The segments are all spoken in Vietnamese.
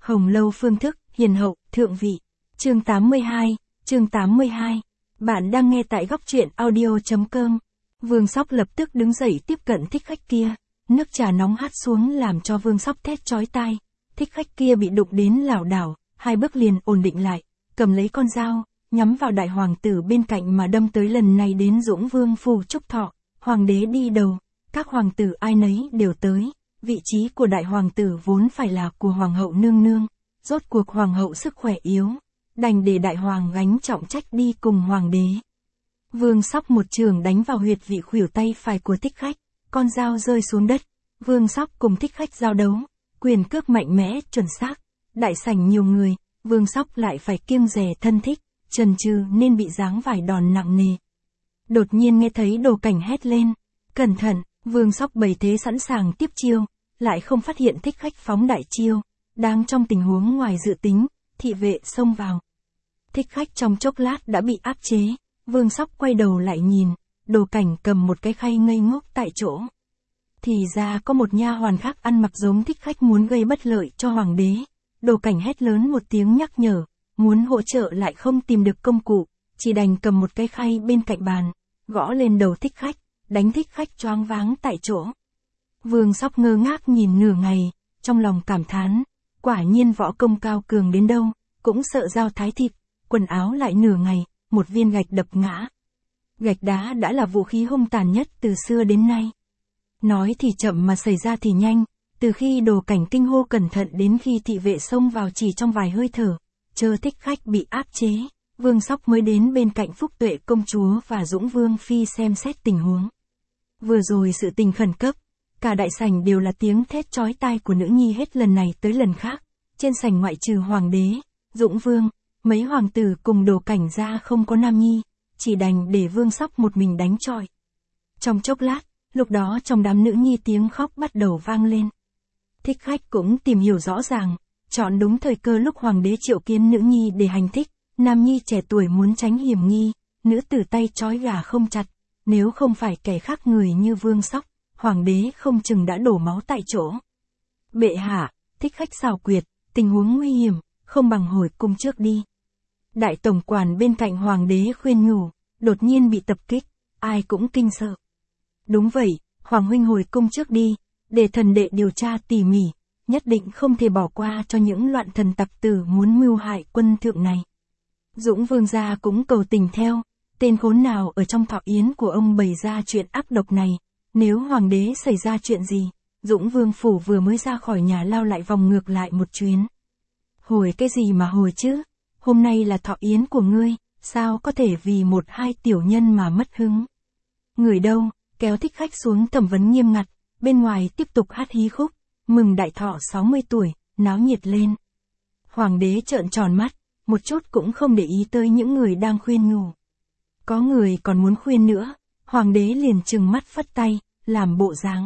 Hồng lâu phương thức, hiền hậu, thượng vị. Chương 82. Bạn đang nghe tại góc truyện audio.com. Vương Sóc lập tức đứng dậy tiếp cận thích khách kia. Nước trà nóng hắt xuống làm cho Vương Sóc thét chói tai. Thích khách kia bị đụng đến lảo đảo, 2 bước liền ổn định lại, cầm lấy con dao, nhắm vào đại hoàng tử bên cạnh mà đâm tới. Lần này đến Dũng Vương phủ chúc thọ, hoàng đế đi đầu, các hoàng tử ai nấy đều tới. Vị trí của đại hoàng tử vốn phải là của hoàng hậu nương nương, rốt cuộc hoàng hậu sức khỏe yếu, đành để đại hoàng gánh trọng trách đi cùng hoàng đế. Vương Sóc một chưởng đánh vào huyệt vị khuỷu tay phải của thích khách, con dao rơi xuống đất. Vương Sóc cùng thích khách giao đấu, quyền cước mạnh mẽ, chuẩn xác. Đại sảnh nhiều người, Vương Sóc lại phải kiêng dè thân thích, chần chừ nên bị giáng vài đòn nặng nề. Đột nhiên nghe thấy Đồ Cảnh hét lên, cẩn thận. Vương Sóc bày thế sẵn sàng tiếp chiêu, lại không phát hiện thích khách phóng đại chiêu. Đang trong tình huống ngoài dự tính, thị vệ xông vào. Thích khách trong chốc lát đã bị áp chế. Vương Sóc quay đầu lại nhìn, Đồ Cảnh cầm một cái khay ngây ngốc tại chỗ. Thì ra có một nha hoàn khác ăn mặc giống thích khách muốn gây bất lợi cho hoàng đế. Đồ Cảnh hét lớn một tiếng nhắc nhở, muốn hỗ trợ lại không tìm được công cụ, chỉ đành cầm một cái khay bên cạnh bàn, gõ lên đầu thích khách, đánh thích khách choáng váng tại chỗ. Vương Sóc ngơ ngác nhìn nửa ngày, trong lòng cảm thán, quả nhiên võ công cao cường đến đâu, cũng sợ dao thái thịt, quần áo lại nửa ngày, một viên gạch đập ngã. Gạch đá đã là vũ khí hung tàn nhất từ xưa đến nay. Nói thì chậm mà xảy ra thì nhanh, từ khi Đồ Cảnh kinh hô cẩn thận đến khi thị vệ xông vào chỉ trong vài hơi thở, chờ thích khách bị áp chế, Vương Sóc mới đến bên cạnh Phúc Tuệ công chúa và Dũng Vương phi xem xét tình huống. Vừa rồi sự tình khẩn cấp, cả đại sảnh đều là tiếng thét chói tai của nữ nhi hết lần này tới lần khác. Trên sảnh ngoại trừ hoàng đế, Dũng Vương, mấy hoàng tử cùng Đồ Cảnh ra không có nam nhi, chỉ đành để Vương Sóc một mình đánh chọi. Trong chốc lát, lúc đó trong đám nữ nhi tiếng khóc bắt đầu vang lên. Thích khách cũng tìm hiểu rõ ràng, chọn đúng thời cơ lúc hoàng đế triệu kiến nữ nhi để hành thích. Nam nhi trẻ tuổi muốn tránh hiểm nghi, nữ tử tay trói gà không chặt, nếu không phải kẻ khác người như Vương Sóc, hoàng đế không chừng đã đổ máu tại chỗ. Bệ hạ, thích khách xảo quyệt, tình huống nguy hiểm, không bằng hồi cung trước đi. Đại tổng quản bên cạnh hoàng đế khuyên nhủ, đột nhiên bị tập kích, ai cũng kinh sợ. Đúng vậy, hoàng huynh hồi cung trước đi, để thần đệ điều tra tỉ mỉ, nhất định không thể bỏ qua cho những loạn thần tặc tử muốn mưu hại quân thượng này. Dũng Vương gia cũng cầu tình theo, tên khốn nào ở trong thọ yến của ông bày ra chuyện ác độc này, nếu hoàng đế xảy ra chuyện gì, Dũng Vương phủ vừa mới ra khỏi nhà lao lại vòng ngược lại một chuyến. Hồi cái gì mà hồi chứ, hôm nay là thọ yến của ngươi, sao có thể vì 1-2 tiểu nhân mà mất hứng. Người đâu, kéo thích khách xuống thẩm vấn nghiêm ngặt, bên ngoài tiếp tục hát hí khúc, mừng đại thọ 60 tuổi, náo nhiệt lên. Hoàng đế trợn tròn mắt, một chút cũng không để ý tới những người đang khuyên nhủ. Có người còn muốn khuyên nữa, hoàng đế liền trừng mắt phất tay, làm bộ dáng.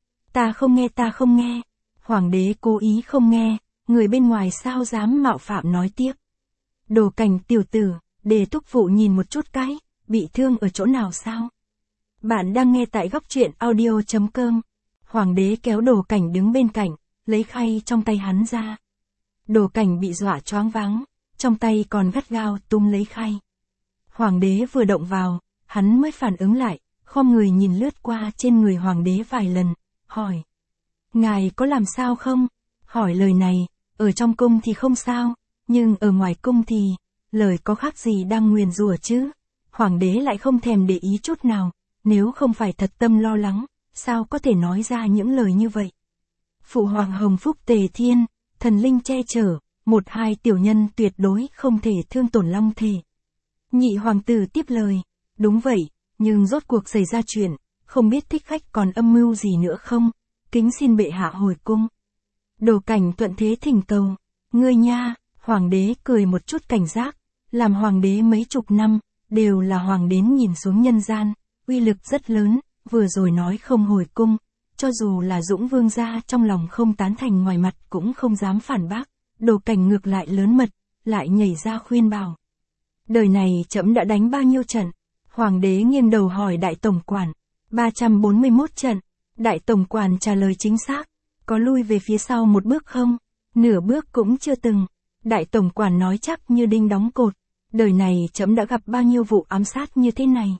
Ta không nghe. Hoàng đế cố ý không nghe, người bên ngoài sao dám mạo phạm nói tiếp. Đồ Cảnh tiểu tử, để thúc phụ nhìn một chút cái, bị thương ở chỗ nào sao? Bạn đang nghe tại góc truyện audio.com. Hoàng đế kéo Đồ Cảnh đứng bên cạnh, lấy khay trong tay hắn ra. Đồ Cảnh bị dọa choáng váng, trong tay còn gắt gao túm lấy khay. Hoàng đế vừa động vào, hắn mới phản ứng lại, khom người nhìn lướt qua trên người hoàng đế vài lần, hỏi. Ngài có làm sao không? Hỏi lời này, ở trong cung thì không sao, nhưng ở ngoài cung thì, lời có khác gì đang nguyền rủa chứ? Hoàng đế lại không thèm để ý chút nào, nếu không phải thật tâm lo lắng, sao có thể nói ra những lời như vậy? Phụ hoàng hồng phúc tề thiên, thần linh che chở, 1-2 tiểu nhân tuyệt đối không thể thương tổn long thể. Nhị hoàng tử tiếp lời, đúng vậy, nhưng rốt cuộc xảy ra chuyện, không biết thích khách còn âm mưu gì nữa không, kính xin bệ hạ hồi cung. Đồ Cảnh thuận thế thỉnh cầu, ngươi nha, hoàng đế cười một chút cảnh giác, làm hoàng đế mấy chục năm, đều là hoàng đến nhìn xuống nhân gian, uy lực rất lớn, vừa rồi nói không hồi cung, cho dù là Dũng Vương gia trong lòng không tán thành ngoài mặt cũng không dám phản bác, Đồ Cảnh ngược lại lớn mật, lại nhảy ra khuyên bảo. Đời này trẫm đã đánh bao nhiêu trận? Hoàng đế nghiêng đầu hỏi đại tổng quản. 341 trận. Đại tổng quản trả lời chính xác. Có lui về phía sau một bước không? Nửa bước cũng chưa từng. Đại tổng quản nói chắc như đinh đóng cột. Đời này trẫm đã gặp bao nhiêu vụ ám sát như thế này.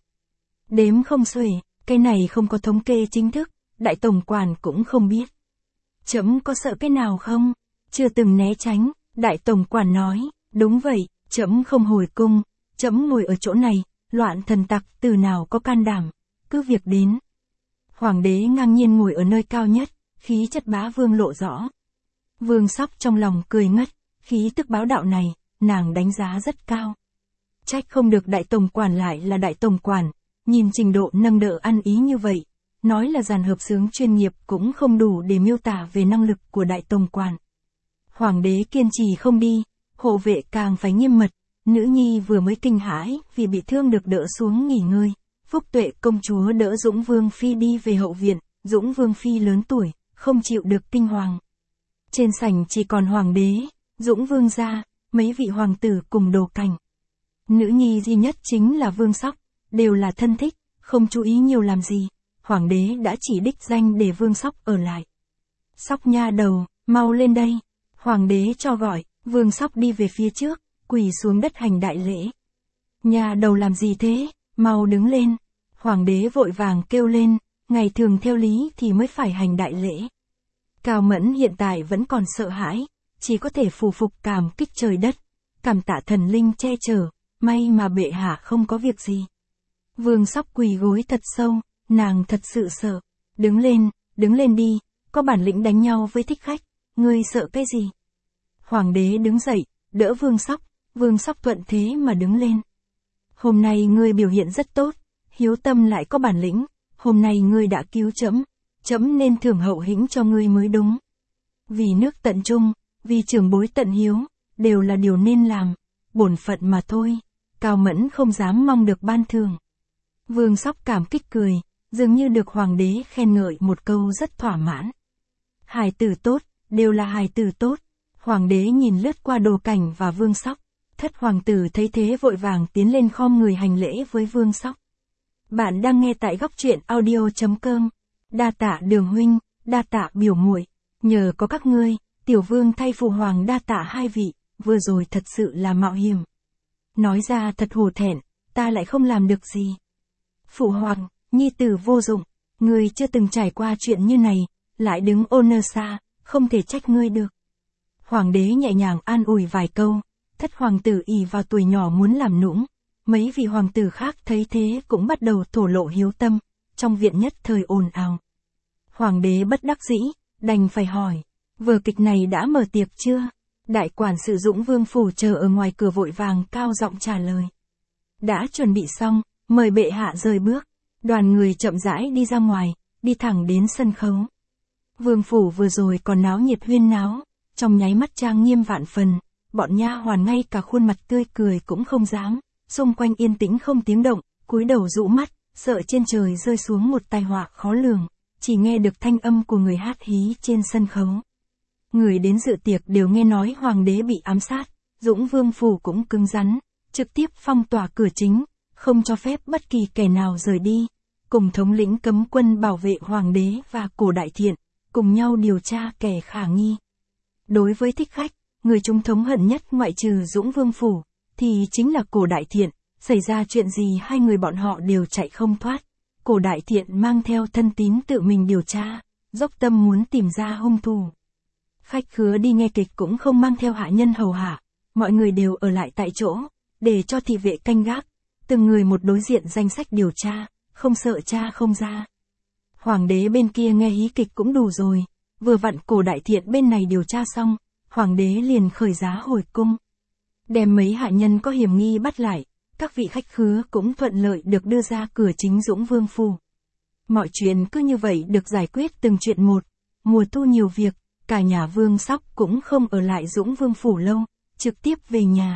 Đếm không xuể, cái này không có thống kê chính thức, đại tổng quản cũng không biết. Trẫm có sợ cái nào không? Chưa từng né tránh, đại tổng quản nói, đúng vậy, trẫm không hồi cung, trẫm ngồi ở chỗ này, loạn thần tặc từ nào có can đảm, cứ việc đến. Hoàng đế ngang nhiên ngồi ở nơi cao nhất, khí chất bá vương lộ rõ. Vương Sóc trong lòng cười ngất, khí tức báo đạo này, nàng đánh giá rất cao. Trách không được đại tổng quản lại là đại tổng quản, nhìn trình độ nâng đỡ ăn ý như vậy, nói là dàn hợp xướng chuyên nghiệp cũng không đủ để miêu tả về năng lực của đại tổng quản. Hoàng đế kiên trì không đi, hộ vệ càng phải nghiêm mật, nữ nhi vừa mới kinh hãi vì bị thương được đỡ xuống nghỉ ngơi. Phúc Tuệ công chúa đỡ Dũng Vương Phi đi về hậu viện, Dũng Vương Phi lớn tuổi, không chịu được kinh hoàng. Trên sảnh chỉ còn hoàng đế, Dũng Vương gia, mấy vị hoàng tử cùng đồ cảnh. Nữ nhi duy nhất chính là Vương Sóc, đều là thân thích, không chú ý nhiều làm gì. Hoàng đế đã chỉ đích danh để Vương Sóc ở lại. Sóc nha đầu, mau lên đây. Hoàng đế cho gọi, Vương Sóc đi về phía trước, quỳ xuống đất hành đại lễ. Nha đầu làm gì thế, mau đứng lên. Hoàng đế vội vàng kêu lên, ngày thường theo lý thì mới phải hành đại lễ. Cao Mẫn hiện tại vẫn còn sợ hãi, chỉ có thể phù phục cảm kích trời đất, cảm tạ thần linh che chở, may mà bệ hạ không có việc gì. Vương Sóc quỳ gối thật sâu, nàng thật sự sợ. Đứng lên đi, có bản lĩnh đánh nhau với thích khách, ngươi sợ cái gì? Hoàng đế đứng dậy, đỡ Vương Sóc thuận thế mà đứng lên. Hôm nay ngươi biểu hiện rất tốt, hiếu tâm lại có bản lĩnh, hôm nay ngươi đã cứu trẫm, trẫm nên thưởng hậu hĩnh cho ngươi mới đúng. Vì nước tận trung, vì trưởng bối tận hiếu, đều là điều nên làm, bổn phận mà thôi. Cao Mẫn không dám mong được ban thưởng. Vương Sóc cảm kích cười, dường như được hoàng đế khen ngợi một câu rất thỏa mãn. Hài tử tốt, đều là hài tử tốt. Hoàng đế nhìn lướt qua đồ cảnh và Vương Sóc. Thất hoàng tử thấy thế vội vàng tiến lên khom người hành lễ với Vương Sóc. Bạn đang nghe tại góc truyện audio.com. Đa tạ Đường huynh, đa tạ biểu muội, nhờ có các ngươi, tiểu vương thay phụ hoàng đa tạ hai vị, vừa rồi thật sự là mạo hiểm. Nói ra thật hổ thẹn, ta lại không làm được gì. Phụ hoàng, nhi tử vô dụng, ngươi chưa từng trải qua chuyện như này, lại đứng ô nơ xa, không thể trách ngươi được. Hoàng đế nhẹ nhàng an ủi vài câu, thất hoàng tử ỷ vào tuổi nhỏ muốn làm nũng. Mấy vị hoàng tử khác thấy thế cũng bắt đầu thổ lộ hiếu tâm, trong viện nhất thời ồn ào. Hoàng đế bất đắc dĩ, đành phải hỏi, vở kịch này đã mở tiệc chưa? Đại quản sự Dũng Vương phủ chờ ở ngoài cửa vội vàng cao giọng trả lời. Đã chuẩn bị xong, mời bệ hạ rời bước. Đoàn người chậm rãi đi ra ngoài, đi thẳng đến sân khấu. Vương phủ vừa rồi còn náo nhiệt huyên náo, trong nháy mắt trang nghiêm vạn phần, bọn nha hoàn ngay cả khuôn mặt tươi cười cũng không dám, xung quanh yên tĩnh không tiếng động, cúi đầu rũ mắt, sợ trên trời rơi xuống một tai họa khó lường, chỉ nghe được thanh âm của người hát hí trên sân khấu. Người đến dự tiệc đều nghe nói hoàng đế bị ám sát, Dũng Vương phủ cũng cứng rắn, trực tiếp phong tỏa cửa chính, không cho phép bất kỳ kẻ nào rời đi, cùng thống lĩnh cấm quân bảo vệ hoàng đế và Cổ Đại Thiện, cùng nhau điều tra kẻ khả nghi. Đối với thích khách, người chúng thống hận nhất ngoại trừ Dũng Vương phủ, thì chính là Cổ Đại Thiện, xảy ra chuyện gì hai người bọn họ đều chạy không thoát. Cổ Đại Thiện mang theo thân tín tự mình điều tra, dốc tâm muốn tìm ra hung thủ. Khách khứa đi nghe kịch cũng không mang theo hạ nhân hầu hạ, mọi người đều ở lại tại chỗ, để cho thị vệ canh gác, từng người một đối diện danh sách điều tra, không sợ tra không ra. Hoàng đế bên kia nghe hí kịch cũng đủ rồi, vừa vặn Cổ Đại Thiện bên này điều tra xong, hoàng đế liền khởi giá hồi cung. Đem mấy hạ nhân có hiểm nghi bắt lại, các vị khách khứa cũng thuận lợi được đưa ra cửa chính Dũng Vương phủ. Mọi chuyện cứ như vậy được giải quyết từng chuyện một, mùa thu nhiều việc, cả nhà Vương Sóc cũng không ở lại Dũng Vương phủ lâu, trực tiếp về nhà.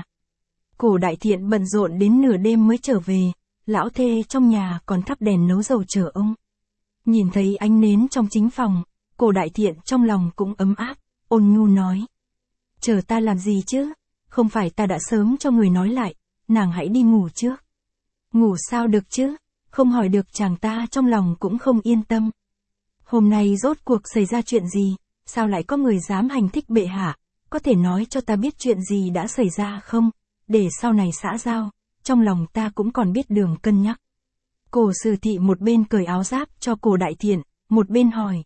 Cổ Đại Thiện bận rộn đến nửa đêm mới trở về, lão thê trong nhà còn thắp đèn nấu dầu chờ ông. Nhìn thấy ánh nến trong chính phòng, Cổ Đại Thiện trong lòng cũng ấm áp, ôn nhu nói. Chờ ta làm gì chứ, không phải ta đã sớm cho người nói lại, nàng hãy đi ngủ trước. Ngủ sao được chứ, không hỏi được chàng ta trong lòng cũng không yên tâm. Hôm nay rốt cuộc xảy ra chuyện gì, sao lại có người dám hành thích bệ hạ, có thể nói cho ta biết chuyện gì đã xảy ra không, để sau này xã giao, trong lòng ta cũng còn biết đường cân nhắc. Cổ Sử Thị một bên cởi áo giáp cho Cổ Đại Thiện, một bên hỏi.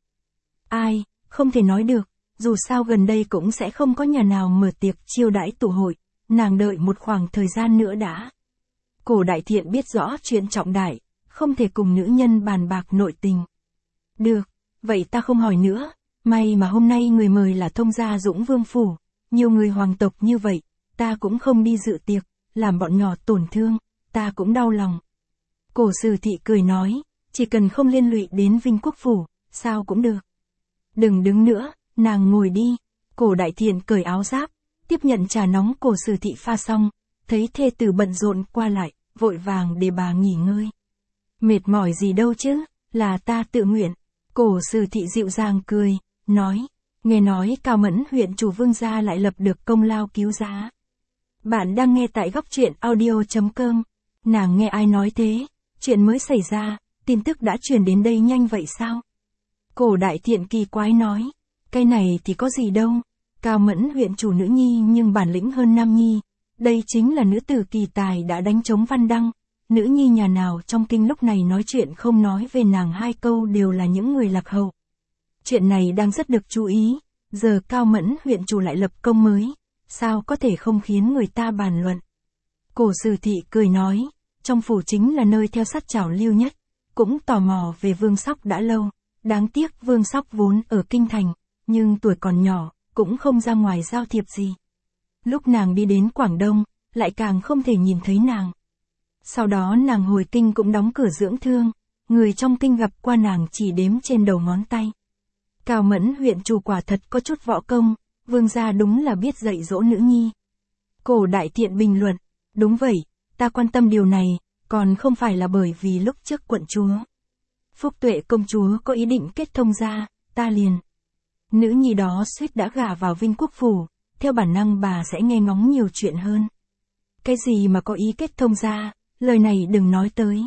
Ai, không thể nói được, dù sao gần đây cũng sẽ không có nhà nào mở tiệc chiêu đãi tụ hội, nàng đợi một khoảng thời gian nữa đã. Cổ Đại Thiện biết rõ chuyện trọng đại, không thể cùng nữ nhân bàn bạc nội tình. Được, vậy ta không hỏi nữa, may mà hôm nay người mời là thông gia Dũng Vương Phủ, nhiều người hoàng tộc như vậy, ta cũng không đi dự tiệc, làm bọn nhỏ tổn thương, ta cũng đau lòng. Cổ Sử Thị cười nói, chỉ cần không liên lụy đến Vinh Quốc Phủ, sao cũng được. Đừng đứng nữa, nàng ngồi đi. Cổ Đại Thiện cởi áo giáp, tiếp nhận trà nóng Cổ Sử Thị pha xong, thấy thê tử bận rộn qua lại, vội vàng để bà nghỉ ngơi. Mệt mỏi gì đâu chứ, là ta tự nguyện. Cổ Sử Thị dịu dàng cười, nói, nghe nói Cao Mẫn huyện chủ Vương gia lại lập được công lao cứu giá. Bạn đang nghe tại góc truyện audio.com. Nàng nghe ai nói thế? Chuyện mới xảy ra, tin tức đã truyền đến đây nhanh vậy sao? Cổ Đại Thiện kỳ quái nói, cái này thì có gì đâu, Cao Mẫn huyện chủ nữ nhi nhưng bản lĩnh hơn nam nhi, đây chính là nữ tử kỳ tài đã đánh trống văn đăng, nữ nhi nhà nào trong kinh lúc này nói chuyện không nói về nàng hai câu đều là những người lạc hậu. Chuyện này đang rất được chú ý, giờ Cao Mẫn huyện chủ lại lập công mới, sao có thể không khiến người ta bàn luận. Cổ Sử Thị cười nói, trong phủ chính là nơi theo sát trảo lưu nhất, cũng tò mò về Vương Sóc đã lâu, đáng tiếc Vương Sóc vốn ở kinh thành, nhưng tuổi còn nhỏ, cũng không ra ngoài giao thiệp gì. Lúc nàng đi đến Quảng Đông, lại càng không thể nhìn thấy nàng. Sau đó nàng hồi kinh cũng đóng cửa dưỡng thương, người trong kinh gặp qua nàng chỉ đếm trên đầu ngón tay. Cao Mẫn huyện chủ quả thật có chút võ công, Vương gia đúng là biết dạy dỗ nữ nhi. Cổ Đại Thiện bình luận, đúng vậy, ta quan tâm điều này, còn không phải là bởi vì lúc trước quận chúa Phúc Tuệ công chúa có ý định kết thông gia, ta liền. Nữ nhi đó suýt đã gả vào Vinh Quốc Phủ, theo bản năng bà sẽ nghe ngóng nhiều chuyện hơn. Cái gì mà có ý kết thông gia, lời này đừng nói tới.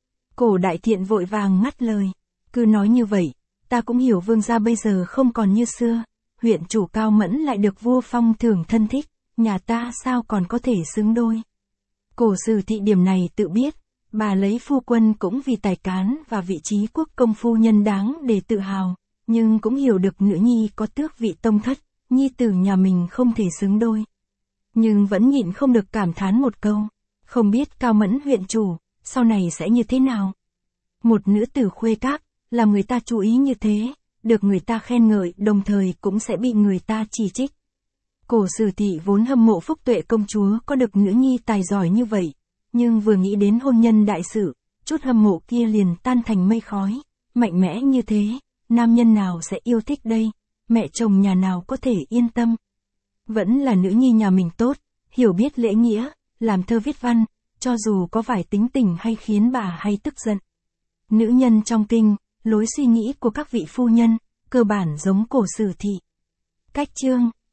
Cổ Đại Thiện vội vàng ngắt lời, cứ nói như vậy, ta cũng hiểu Vương gia bây giờ không còn như xưa, huyện chủ Cao Mẫn lại được vua phong thưởng thân thích, nhà ta sao còn có thể xứng đôi. Cổ Sử Thị điểm này tự biết, bà lấy phu quân cũng vì tài cán và vị trí quốc công phu nhân đáng để tự hào, nhưng cũng hiểu được nữ nhi có tước vị tông thất, nhi tử nhà mình không thể xứng đôi. Nhưng vẫn nhịn không được cảm thán một câu, không biết Cao Mẫn huyện chủ, sau này sẽ như thế nào. Một nữ tử khuê các, làm người ta chú ý như thế, được người ta khen ngợi đồng thời cũng sẽ bị người ta chỉ trích. Cổ Sử Thị vốn hâm mộ Phúc Tuệ công chúa có được nữ nhi tài giỏi như vậy, nhưng vừa nghĩ đến hôn nhân đại sự, chút hâm mộ kia liền tan thành mây khói, mạnh mẽ như thế, nam nhân nào sẽ yêu thích đây, mẹ chồng nhà nào có thể yên tâm. Vẫn là nữ nhi nhà mình tốt, hiểu biết lễ nghĩa, làm thơ viết văn, cho dù có vài tính tình hay khiến bà hay tức giận. Nữ nhân trong kinh, lối suy nghĩ của các vị phu nhân, cơ bản giống Cổ Sử Thị. Cách chương